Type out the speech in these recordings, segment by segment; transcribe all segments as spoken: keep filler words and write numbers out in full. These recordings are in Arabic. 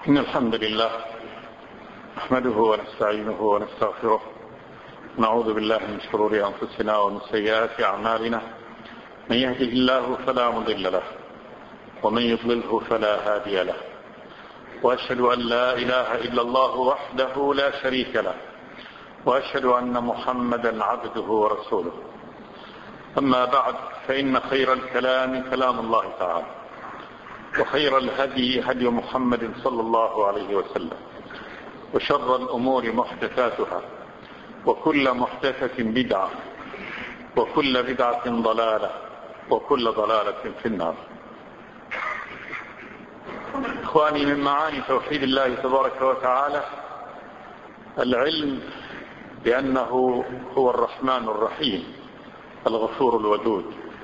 إن الحمد لله نحمده ونستعينه ونستغفره، نعوذ بالله من شرور أنفسنا ومن سيئات أعمالنا، من يهده الله فلا مضل له ومن يضلله فلا هادي له، وأشهد أن لا إله إلا الله وحده لا شريك له، وأشهد أن محمدا عبده ورسوله. أما بعد، فإن خير الكلام كلام الله تعالى، وخير الهدي هدي محمد صلى الله عليه وسلم، وشر الأمور محدثاتها، وكل محدثة بدعة، وكل بدعة ضلالة، وكل ضلالة في النار. إخواني، من معاني توحيد الله تبارك وتعالى العلم بأنه هو الرحمن الرحيم الغفور الودود،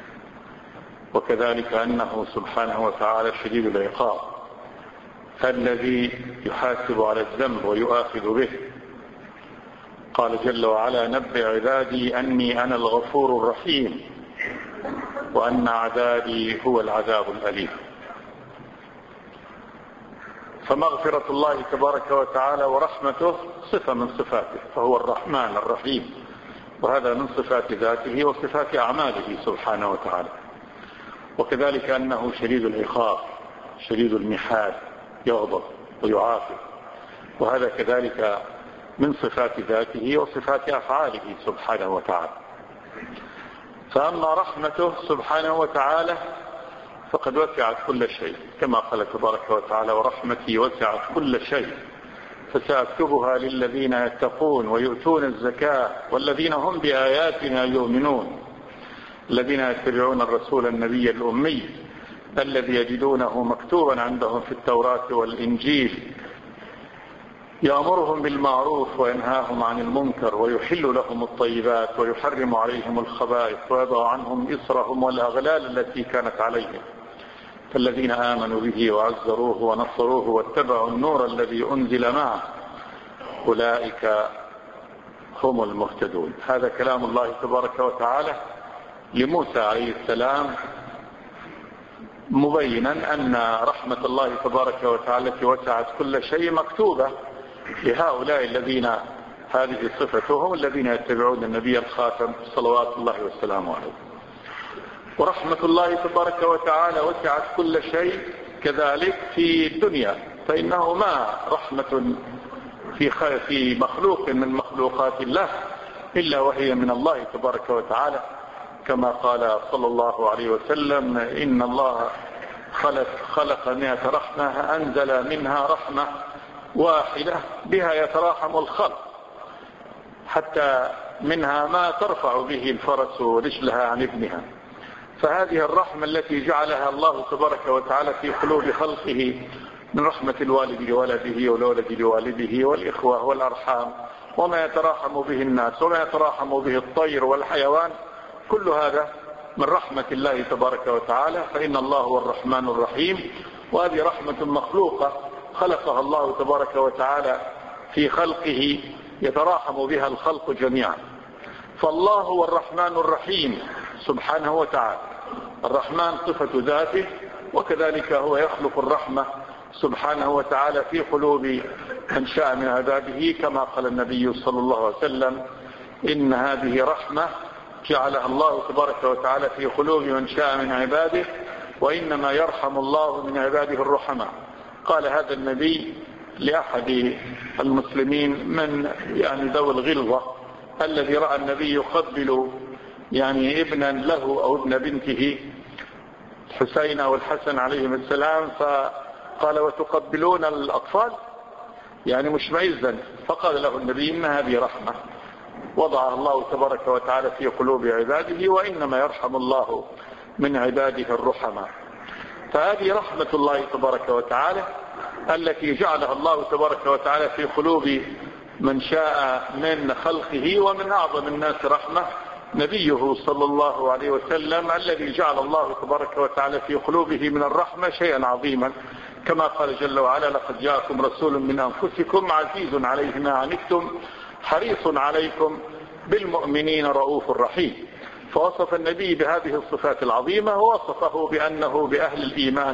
وكذلك أنه سبحانه وتعالى شديد العقاب الذي يحاسب على الذنب ويؤاخذ به. قال جل وعلا: نبئ عبادي أني أنا الغفور الرحيم وأن عذابي هو العذاب الأليم. فمغفرة الله تبارك وتعالى ورحمته صفة من صفاته، فهو الرحمن الرحيم، وهذا من صفات ذاته وصفات أعماله سبحانه وتعالى. وكذلك أنه شديد العقاب شديد المحال، يغضب ويعاقب، وهذا كذلك من صفات ذاته وصفات أفعاله سبحانه وتعالى. فأما رحمته سبحانه وتعالى فقد وسعت كل شيء، كما قال تبارك وتعالى: ورحمتي وسعت كل شيء فسأكتبها للذين يتقون ويؤتون الزكاة والذين هم بآياتنا يؤمنون، الذين يتبعون الرسول النبي الأمي الذي يجدونه مكتوبا عندهم في التوراة والإنجيل، يأمرهم بالمعروف وينهاهم عن المنكر ويحل لهم الطيبات ويحرم عليهم الخبائث ويضع عنهم إصرهم والأغلال التي كانت عليهم، فالذين آمنوا به وعزروه ونصروه واتبعوا النور الذي أنزل معه أولئك هم المهتدون. هذا كلام الله تبارك وتعالى لموسى عليه السلام، مبينا أن رحمة الله تبارك وتعالى التي وسعت كل شيء مكتوبة لهؤلاء الذين هذه صفتهم، الذين يتبعون النبي الخاتم صلوات الله وسلامه عليه. ورحمة الله تبارك وتعالى وسعت كل شيء كذلك في الدنيا، فإنه ما رحمة في في مخلوق من مخلوقات الله إلا وهي من الله تبارك وتعالى، كما قال صلى الله عليه وسلم: إن الله خلق, خلق مئة رحمة أنزل منها رحمة واحدة بها يتراحم الخلق، حتى منها ما ترفع به الفرس رجلها عن ابنها. فهذه الرحمة التي جعلها الله تبارك وتعالى في قلوب خلقه من رحمة الوالد لولده والولد لوالده والإخوة والأرحام وما يتراحم به الناس وما يتراحم به الطير والحيوان، كل هذا من رحمة الله تبارك وتعالى. فإن الله هو الرحمن الرحيم، وهذه رحمة مخلوقة خلقها الله تبارك وتعالى في خلقه يتراحم بها الخلق جميعا. فالله هو الرحمن الرحيم سبحانه وتعالى. الرحمن صفة ذاته، وكذلك هو يخلق الرحمة سبحانه وتعالى في قلوب من شاء من عباده، كما قال النبي صلى الله عليه وسلم: إن هذه رحمة جعلها الله تبارك وتعالى في قلوب من شاء من عباده، وإنما يرحم الله من عباده الرحماء. قال هذا النبي لأحد المسلمين من يعني ذوي الغلظة، الذي رأى النبي يقبل يعني ابنا له أو ابن بنته حسين أو الحسن عليهم السلام، فقال: وتقبلون الأطفال؟ يعني مشمئزا. فقال له النبي: إن هذه رحمة وضعها الله تبارك وتعالى في قلوب عباده، وإنما يرحم الله من عباده الرحماء. فهذه رحمة الله تبارك وتعالى التي جعلها الله تبارك وتعالى في قلوب من شاء من خلقه. ومن أعظم الناس رحمة نبيه صلى الله عليه وسلم، الذي جعل الله تبارك وتعالى في قلوبه من الرحمة شيئا عظيما، كما قال جل وعلا: لقد جاءكم رسول من أنفسكم عزيز عليه ما عنتم حريص عليكم بالمؤمنين رؤوف رحيم. فوصف النبي بهذه الصفات العظيمة، ووصفه بأنه بأهل الإيمان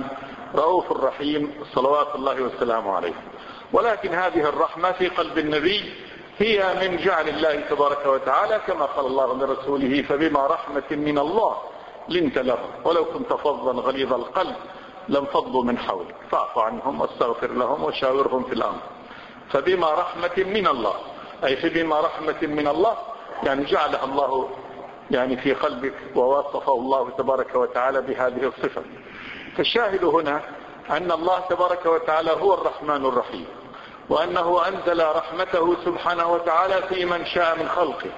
رؤوف رحيم صلوات الله وسلامه عليه. ولكن هذه الرحمة في قلب النبي هي من جعل الله تبارك وتعالى، كما قال الله لرسوله: فبما رحمة من الله لنت لهم ولو كنت فظا غليظ القلب لانفضوا من حولك فاعف عنهم واستغفر لهم وشاورهم في الأمر. فبما رحمة من الله، أي فبما رحمة من الله يعني جعلها الله يعني في قلبك، ووصفه الله تبارك وتعالى بهذه الصفة. فالشاهد هنا أن الله تبارك وتعالى هو الرحمن الرحيم، وأنه أنزل رحمته سبحانه وتعالى في من شاء من خلقه.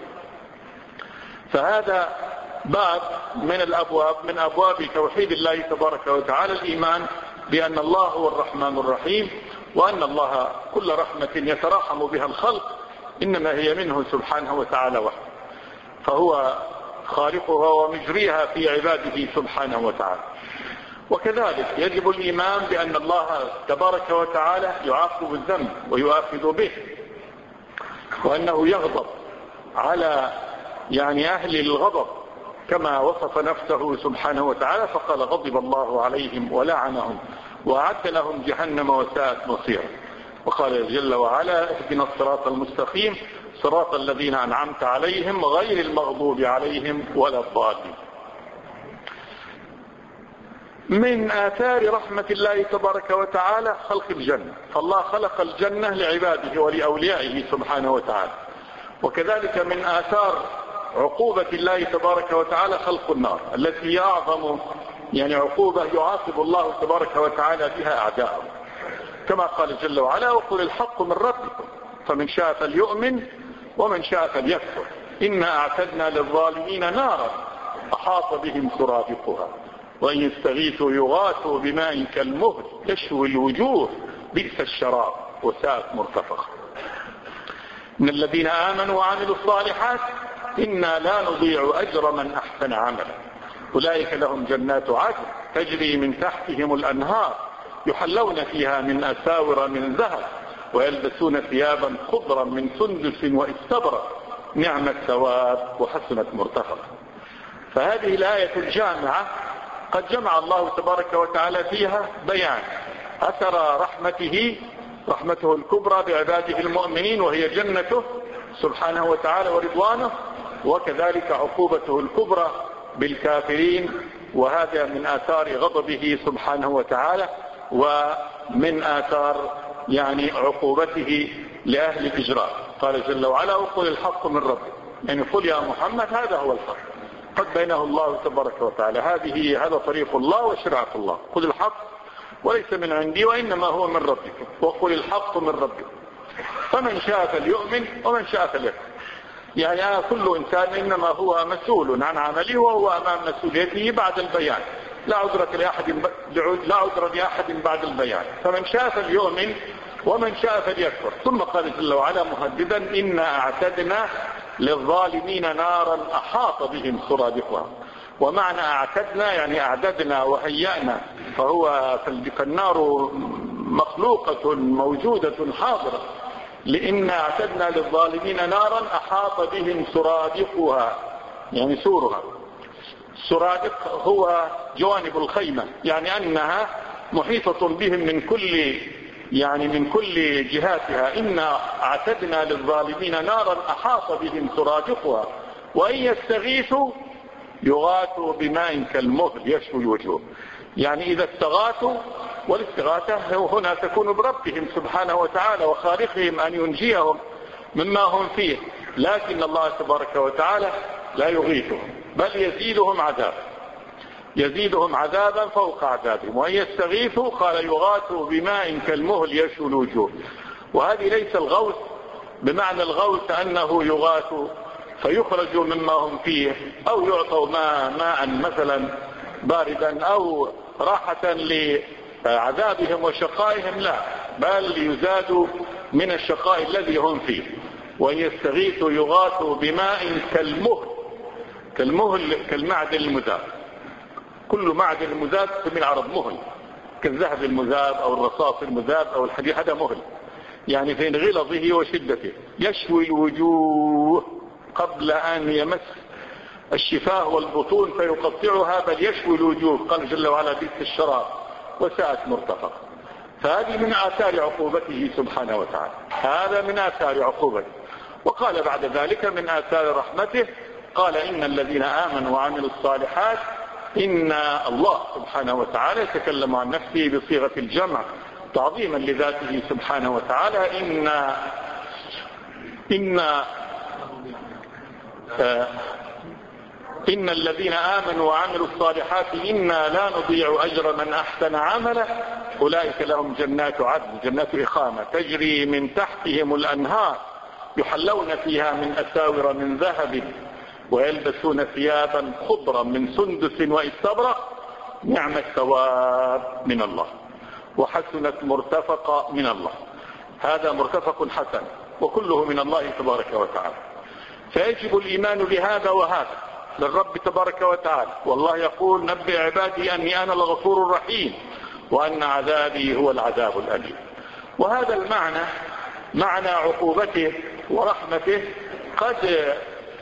فهذا باب من الأبواب من أبواب توحيد الله تبارك وتعالى، الإيمان بأن الله هو الرحمن الرحيم، وأن الله كل رحمة يتراحم بها الخلق إنما هي منه سبحانه وتعالى وحده، فهو خالقها ومجريها في عباده سبحانه وتعالى. وكذلك يجب الإيمان بأن الله تبارك وتعالى يعاقب الذنب ويؤاخذ به، وأنه يغضب على يعني أهل الغضب كما وصف نفسه سبحانه وتعالى، فقال: غضب الله عليهم ولعنهم وأعد لهم جهنم وساءت مصيرا. وقال جل وعلا: اهدنا الصراط المستقيم صراط الذين أنعمت عليهم غير المغضوب عليهم ولا الضالين. من آثار رحمة الله تبارك وتعالى خلق الجنة، فالله خلق الجنة لعباده ولأوليائه سبحانه وتعالى. وكذلك من آثار عقوبة الله تبارك وتعالى خلق النار، التي هي أعظم يعني عقوبة يعاقب الله تبارك وتعالى بها أعداءه، كما قال جل وعلا: وقل الحق من ربكم فمن شاء فليؤمن ومن شاء فليكفر إنا أعتدنا للظالمين نارا أحاط بهم سرادقها وإن يستغيثوا يغاثوا بماء كالمهل يشوي الوجوه بئس الشراب وساءت مرتفقة. إن الذين آمنوا وعملوا الصالحات إنا لا نضيع أجر من أحسن عملا أولئك لهم جنات عدن تجري من تحتهم الأنهار يحلون فيها من أساور من ذهب ويلبسون ثيابا خضرا من سندس واستبرق نعم الثواب وحسنت مرتفقة. فهذه الآية الجامعة قد جمع الله تبارك وتعالى فيها بيان أثر رحمته رحمته الكبرى بعباده المؤمنين وهي جنته سبحانه وتعالى ورضوانه، وكذلك عقوبته الكبرى بالكافرين، وهذا من آثار غضبه سبحانه وتعالى ومن آثار يعني عقوبته لأهل الإجرام. قال جل وعلا: وقل الحق من ربك، يعني قل يا محمد هذا هو الحق قد بينه الله تبارك وتعالى، هذه هذا طريق الله وشرعة الله، قل الحق وليس من عندي وإنما هو من ربكم، وقل الحق من ربكم فمن شاء فليؤمن ومن شاء فليكفر. يعني كل إنسان إنما هو مسؤول عن عمله وهو أمام مسؤوليته بعد البيان، لا عذر لأحد لا عذر لأحد بعد البيان، فمن شاء فليؤمن ومن شاء فليكفر. ثم قال جل وعلا مهددا: إنا أعتدنا للظالمين نارا أحاط بهم سرادقها. ومعنى أعتدنا يعني أعددنا وهيأنا، فهو فالنار مخلوقة موجودة حاضرة، لإن أعتدنا للظالمين نارا أحاط بهم سرادقها يعني سورها. السرادق هو جوانب الخيمة، يعني أنها محيطة بهم من كل يعني من كل جهاتها. إنا أعتدنا للظالمين نارا أحاط بهم سرادقها وإن يستغيثوا يغاثوا بماء كالمهل يشوي الوجوه. يعني إذا استغاثوا، والاستغاثة هنا تكون بربهم سبحانه وتعالى وخالقهم أن ينجيهم مما هم فيه، لكن الله تبارك وتعالى لا يغيثهم بل يزيدهم عذاب يزيدهم عذابا فوق عذابهم. وإن يستغيثوا قال يغاثوا بماء كالمهل يشوي الوجوه. وهذه ليس الغوث بمعنى الغوث أنه يغاث فيخرجوا مما هم فيه أو يعطوا ماء, ماء مثلا باردا أو راحة لعذابهم وشقائهم، لا، بل يزادوا من الشقاء الذي هم فيه. وإن يستغيثوا يغاثوا بماء كالمهل كالمهل كالمعدن المذاب، كل معدن مذاب من العرب مهل، كالذهب المذاب أو الرصاص المذاب أو الحديد، هذا مهل يعني في غلظه وشدته. يشوي الوجوه قبل أن يمس الشفاه والبطون فيقطعها، بل يشوي الوجوه. قال جل وعلا: بئس الشراب وساءت مرتفقة. فهذه من آثار عقوبته سبحانه وتعالى، هذا من آثار عقوبته. وقال بعد ذلك من آثار رحمته، قال إن الذين آمنوا وعملوا الصالحات، إن الله سبحانه وتعالى يتكلم عن نفسه بصيغة الجمع تعظيما لذاته سبحانه وتعالى. إن إن آه إن الذين آمنوا وعملوا الصالحات إنا لا نضيع أجر من أحسن عملا أولئك لهم جنات عدن، جنات إقامة تجري من تحتهم الأنهار يحلون فيها من أساور من ذهب ويلبسون ثيابا خضرا من سندس واستبرق، نعم الثواب من الله وحسنت مرتفقة من الله. هذا مرتفق حسن وكله من الله تبارك وتعالى. فيجب الإيمان بهذا وهذا للرب تبارك وتعالى. والله يقول نبئ عبادي أني أنا الغفور الرحيم وأن عذابي هو العذاب الأليم. وهذا المعنى معنى عقوبته ورحمته قد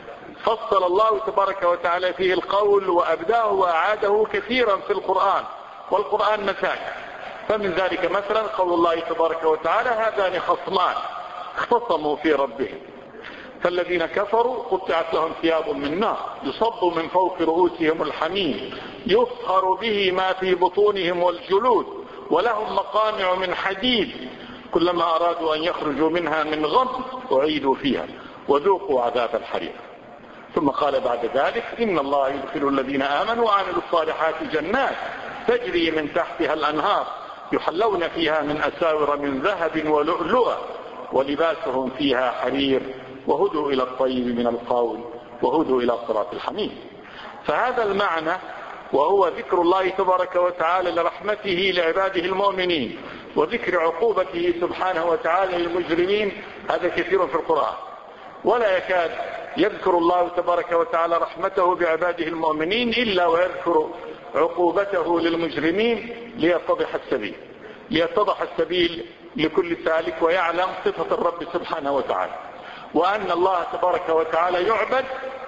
فصل الله تبارك وتعالى فيه القول وأبداه وأعاده كثيرا في القرآن، والقرآن مثال. فمن ذلك مثلا قول الله تبارك وتعالى هذان خصمان اختصموا في ربهم فالذين كفروا قطعت لهم ثياب من نار يصب من فوق رؤوسهم الحميم يصهر به ما في بطونهم والجلود ولهم مقامع من حديد كلما أرادوا أن يخرجوا منها من غم أعيدوا فيها وذوقوا عذاب الحريق. ثم قال بعد ذلك إن الله يدخل الذين آمنوا وعملوا الصالحات جنات تجري من تحتها الأنهار يحلون فيها من أساور من ذهب ولؤلؤا ولباسهم فيها حرير وهدوا إلى الطيب من القول وهدوا إلى صراط الحميد. فهذا المعنى وهو ذكر الله تبارك وتعالى لرحمته لعباده المؤمنين وذكر عقوبته سبحانه وتعالى للمجرمين هذا كثير في القرآن، ولا يكاد يذكر الله تبارك وتعالى رحمته بعباده المؤمنين إلا ويذكر عقوبته للمجرمين ليتضح السبيل ليتضح السبيل لكل سالك ويعلم صفة الرب سبحانه وتعالى، وأن الله تبارك وتعالى يعبد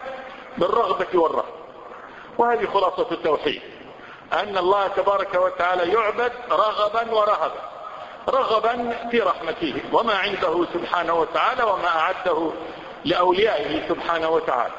بالرغبة والرهبة. وهذه خلاصة التوحيد، أن الله تبارك وتعالى يعبد رغبا ورهبا، رغبا في رحمته وما عنده سبحانه وتعالى وما أعده لأوليائه سبحانه وتعالى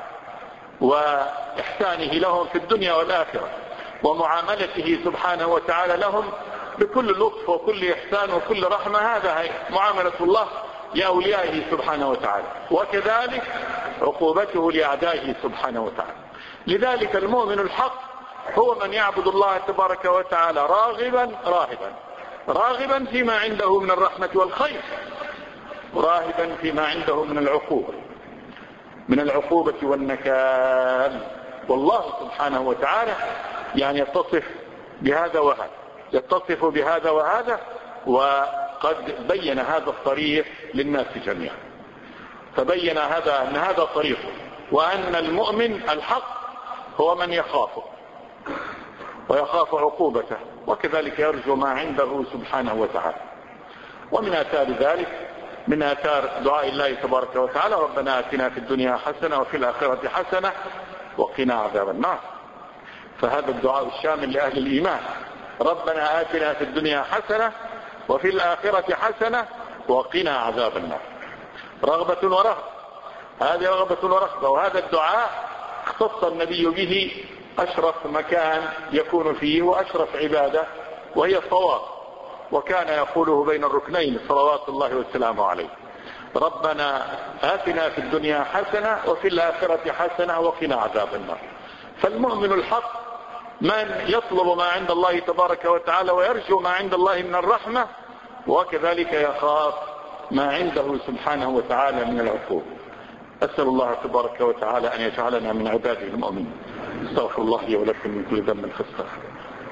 وإحسانه لهم في الدنيا والآخرة ومعاملته سبحانه وتعالى لهم بكل لطف وكل إحسان وكل رحمة. هذا معاملة الله لأوليائه سبحانه وتعالى، وكذلك عقوبته لأعدائه سبحانه وتعالى. لذلك المؤمن الحق هو من يعبد الله تبارك وتعالى راغبا راهبا راغبا فيما عنده من الرحمة والخير، راهبا فيما عنده من العقوبة من العقوبة والنكال. والله سبحانه وتعالى يعني يتصف بهذا وهذا يتصف بهذا وهذا وقد بين هذا الطريق للناس جميعا. فبين هذا أن هذا طريقه وأن المؤمن الحق هو من يخافه ويخاف عقوبته وكذلك يرجو ما عنده سبحانه وتعالى. ومن آثار ذلك من آثار دعاء الله تبارك وتعالى ربنا آتنا في الدنيا حسنة وفي الآخرة حسنة وقنا عذاب النار. فهذا الدعاء الشامل لأهل الإيمان، ربنا آتنا في الدنيا حسنة وفي الآخرة حسنة وقنا عذاب النار، رغبة ورهبة. هذه رغبة ورهبة. وهذا الدعاء اختص النبي به أشرف مكان يكون فيه وأشرف عبادة وهي الطواف، وكان يقوله بين الركنين صلوات الله وسلامه عليه، ربنا آتنا في الدنيا حسنة وفي الآخرة حسنة وقنا عذاب النار. فالمؤمن الحق من يطلب ما عند الله تبارك وتعالى ويرجو ما عند الله من الرحمة وكذلك يخاف ما عنده سبحانه وتعالى من العقوبة. أسأل الله تبارك وتعالى أن يجعلنا من عباده المؤمنين. استغفر الله لي ولكم من كل ذنب فاستغفروه.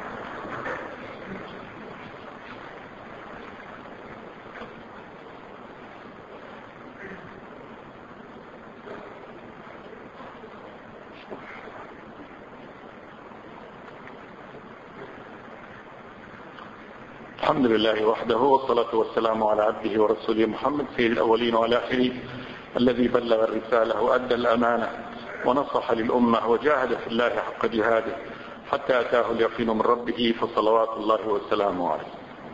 الحمد لله وحده والصلاة والسلام على عبده ورسوله محمد سيد الأولين والآخرين الذي بلغ الرسالة وأدى الأمانة ونصح للأمة وجاهد في الله حق جهاده حتى أتاه اليقين من ربه فصلوات الله وسلامه عليه.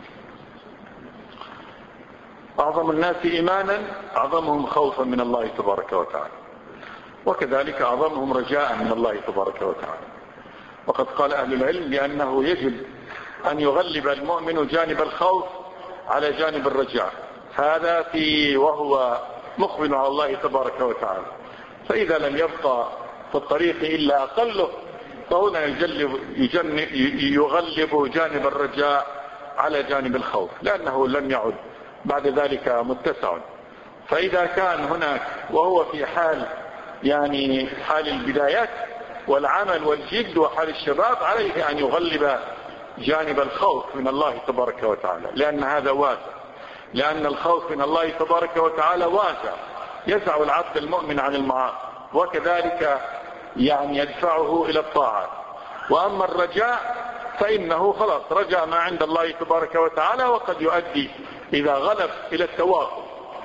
أعظم الناس إيمانا أعظمهم خوفا من الله تبارك وتعالى، وكذلك أعظمهم رجاء من الله تبارك وتعالى. وقد قال أهل العلم بأنه يجب أن يغلب المؤمن جانب الخوف على جانب الرجاء، هذا في وهو مقبل على الله تبارك وتعالى. فإذا لم يبقى في الطريق إلا أقله فهنا يجلب يغلب جانب الرجاء على جانب الخوف، لأنه لم يعد بعد ذلك متسع. فإذا كان هناك وهو في حال يعني حال البدايات والعمل والجد وحال الشباب، عليه أن يغلب جانب الخوف من الله تبارك وتعالى، لأن هذا واسع، لأن الخوف من الله تبارك وتعالى واسع يدفع العبد المؤمن عن المعاصي، وكذلك يعني يدفعه إلى الطاعات. وأما الرجاء فإنه خلاص رجع ما عند الله تبارك وتعالى، وقد يؤدي إذا غلب إلى التواكل،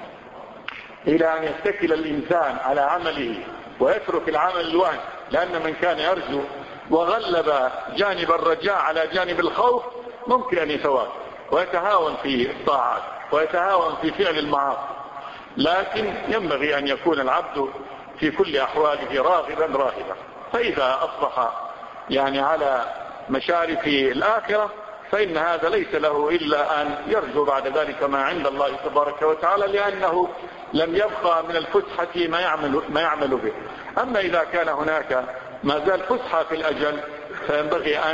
إلى أن يتكل الإنسان على عمله ويترك العمل الوهن، لأن من كان يرجو وغلب جانب الرجاء على جانب الخوف ممكن أن يتواكل ويتهاون في الطاعات ويتهاون في فعل المعاصي، لكن ينبغي أن يكون العبد في كل أحواله راغبا راهبا. فإذا أصبح يعني على مشارف الآخرة فإن هذا ليس له إلا أن يرجو بعد ذلك ما عند الله تبارك وتعالى، لأنه لم يبقى من الفسحة ما يعمل, ما يعمل به. أما إذا كان هناك ما زال فسحة في الأجل فينبغي أن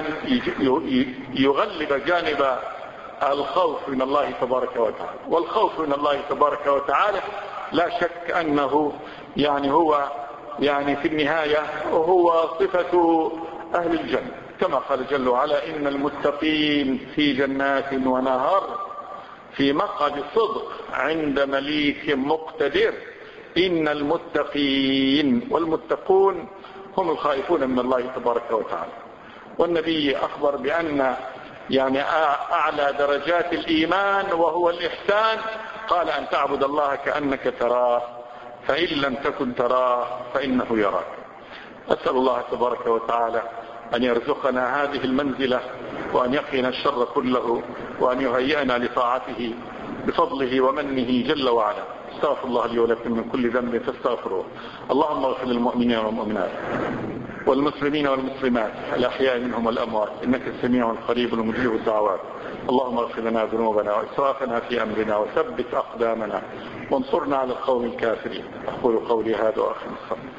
يغلب جانب الخوف من الله تبارك وتعالى. والخوف من الله تبارك وتعالى لا شك أنه يعني هو يعني في النهاية هو صفة أهل الجنة، كما قال جل وعلا: إن المتقين في جنات ونهر في مقعد صدق عند مليك مقتدر. إن المتقين، والمتقون هم الخائفون من الله تبارك وتعالى. والنبي أخبر بأن يعني أعلى درجات الإيمان وهو الإحسان، قال: أن تعبد الله كأنك تراه فإن لم تكن تراه فإنه يراك. أسأل الله تبارك وتعالى أن يرزقنا هذه المنزلة، وأن يقينا الشر كله، وأن يهيئنا لطاعته بفضله ومنه جل وعلا. استغفر الله لي ولكم من كل ذنب فاستغفروه. اللهم اغفر للمؤمنين والمؤمنات والمسلمين والمسلمات الأحياء منهم والأموات، إنك السميع القريب المجيب الدعوات. اللهم اغفر لنا ذنوبنا وإسرافنا في أمرنا وثبت أقدامنا وانصرنا على القوم الكافرين. أقول قولي هذا وأخي الصلاة.